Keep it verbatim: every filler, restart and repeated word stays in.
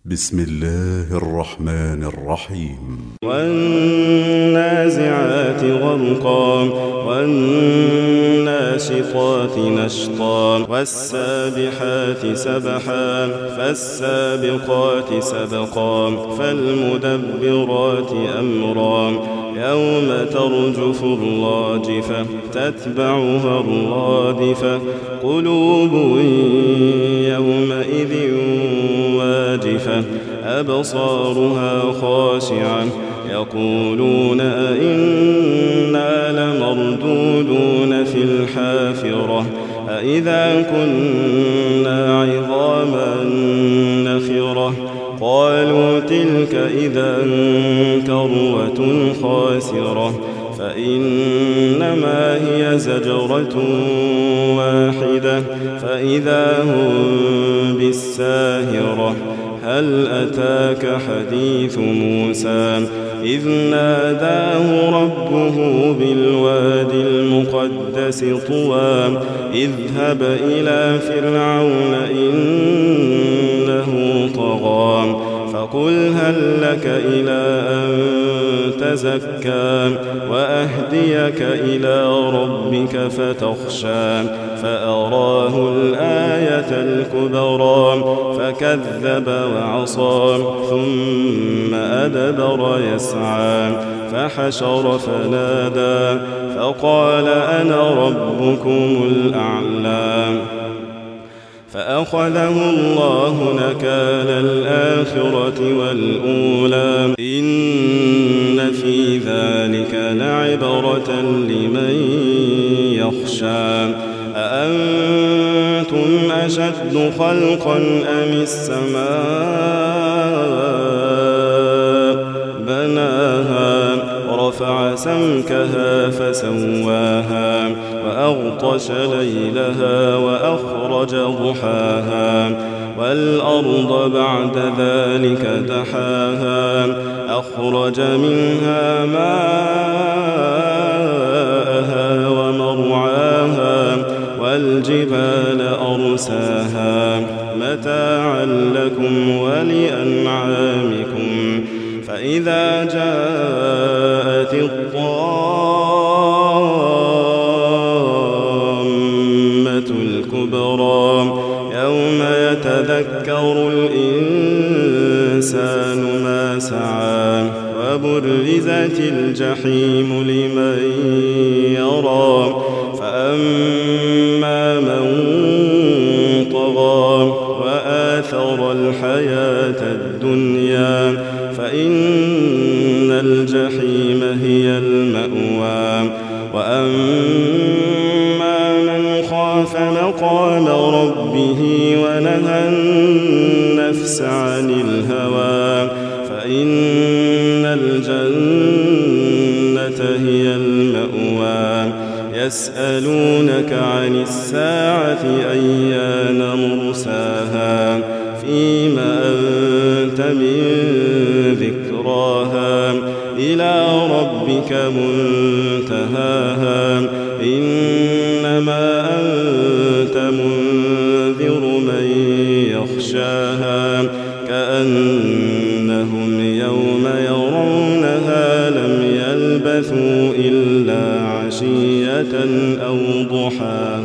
بسم الله الرحمن الرحيم. والنازعات غرقا والناشطات نشطا والسابحات سبحا فالسابقات سبقا فالمدبرات أمرا يوم ترجف الراجفة تتبعها الرادفة قلوب يومئذ واجفة أبصارها خاشعة يقولون أئنا لمردودون في الحافرة أئذا كنا عظاما نخرة قالوا تلك إذا كروة خاسرة فإنما هي زجرة واحدة فإذا هم بالساهرة هل أتاك حديث موسى إذ ناداه ربه بالوادي المقدس طوى اذهب إلى فرعون إنه طغى فقل هل لك إلى أن تزكى وأهديك إلى ربك فتخشى فأراه الآية الكبرى فكذب وعصى ثم أدبر يسعى فحشر فنادى فقال أنا ربكم الأعلى فأخذه الله نكال الآخرة والأولى إن في ذلك لعبرة لمن يخشى أأنتم أشد خلقا أم السماء بناها رفع سمكها فسواها وأغطش ليلها وأخرج ضحاها والأرض بعد ذلك دحاها أخرج منها ماءها ومرعاها والجبال أرساها متاعا لكم ولأنعامكم فإذا جاءت الطامة الكبرى يوم يتذكر الإنسان ما سعى وبرزت الجحيم لمن يرى فأما من طغى وآثر الحياة الدنيا فإن الجحيم هي المأوى وأما من خاف مقام ربه ونهى النفس عن الهوى فإن الجنة هي المأوى يسألونك عن الساعة أيان مرساها فيما أنت من ذكراها إلى ربك منتهاها إنما أنت منذر من يخشاها كأنهم يوم يرونها لم يلبثوا إلا عشية أو ضحاها.